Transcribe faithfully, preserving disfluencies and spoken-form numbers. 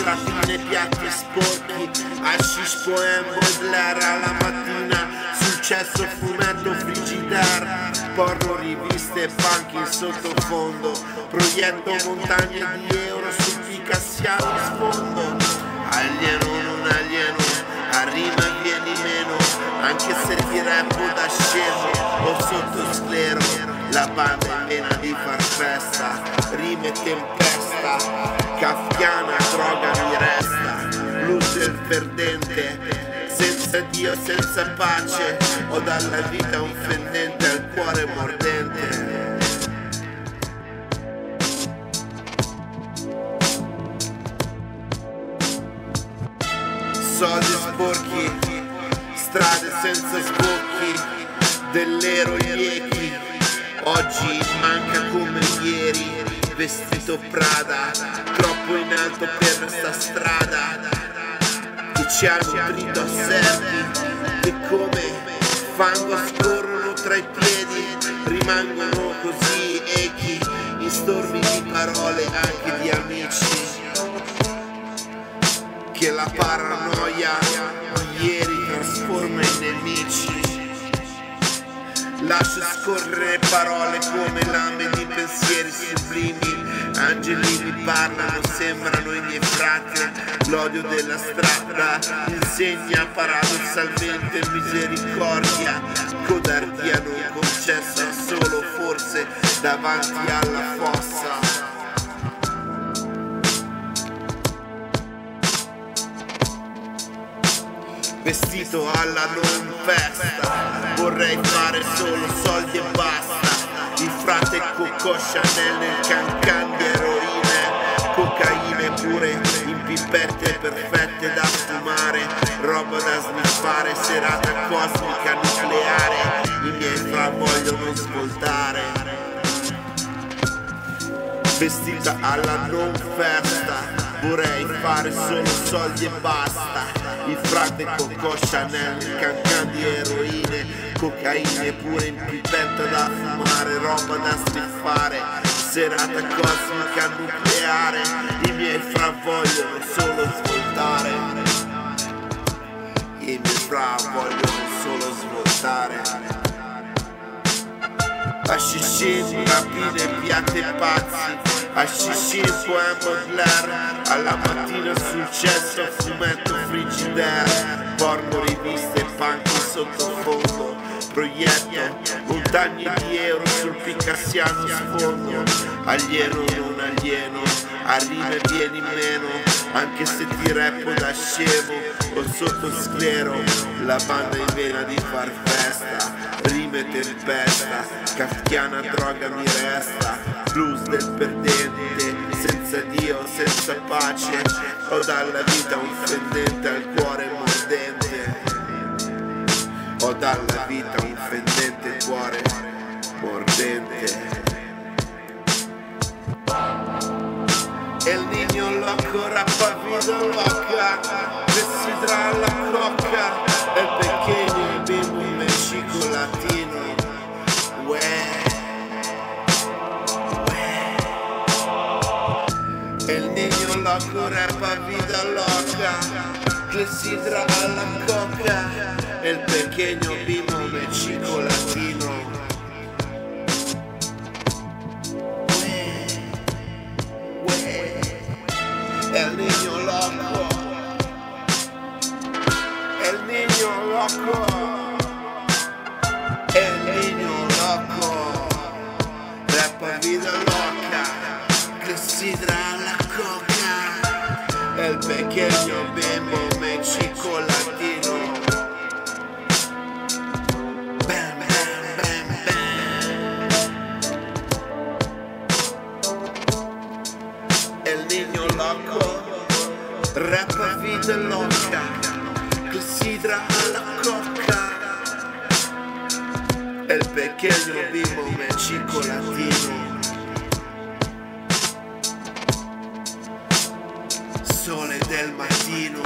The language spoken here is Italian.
rapine, piatti sporchi, hashish, poem, Baudelaire alla mattina, successo, fumetto, frigidaire, porno, riviste, banchi in sottofondo, proietto montagne di euro sul picassiano in sfondo, alieno non alieno, a rima vieni meno, anche se ti rappo da scemo o sotto sclero, la banda in vena di far festa, rime tempesta, kafkiana droga mi resta, blues del perdente, senza Dio, senza pace, ho dalla vita un fendente al cuore mordente. Soldi sporchi, strade senza sbocchi, dell'ero liechi, oggi manca come ieri, vestito Prada, troppo in alto per sta strada, che ci hanno grido a servi, che come fango scorrono tra i piedi, rimangono così echi, in stormi di parole anche di amici, che la paranoia di ieri trasforma in nemici. Lascio scorrere parole come lame di pensieri sublimi, angeli mi parlano, sembrano i miei frati, l'odio della strada insegna paradossalmente misericordia, codardia non concessa solo forse davanti alla fossa. Vestito alla non festa, vorrei fare solo soldi e basta, il frate Coco Chanel nel cancan di eroine, cocaine pure in pipette perfette da fumare, roba da sniffare, serata cosmica nucleare, i miei fra vogliono svoltare. Vestita alla non festa, vorrei fare solo soldi e basta, il frate Coco Chanel, cancan di eroine, cocaine pure in pipetta da fumare, roba da sniffare, serata cosmica nucleare, i miei fra vogliono solo svoltare, i miei fra vogliono solo svoltare. Hashishin, rapine, piatti e pazzi, hashishin, poem, Baudelaire, alla mattina successo, fumetto, frigidaire, porno, riviste, punk in sottofondo, proietto, montagne di euro sul picassiano sfondo, alieno non alieno, a rime vieni meno, anche se ti rappo da scemo o sotto sclero, la banda in vena di far festa, rime tempesta, kafkiana droga mi resta, blues del perdente, senza Dio, senza pace, ho dalla vita un fendente al cuore mordente, ho dalla vita un fendente cuore mordente. El niño loco, rapa vida loca, desidera la coca, el pequeño bimbo México latino, uè, uè. El niño loco, rapa vida loca, desidera la coca, el pequeño bimbo México latino. El niño loco, el niño loco, el niño loco, rapa vida loca, desidera la coca, el pequeño bimbo México latino. Bam, bam, bam, bam. El niño loco, rapa vida loca, desidera la coca, el pequeño bimbo México latino. Sole del mattino.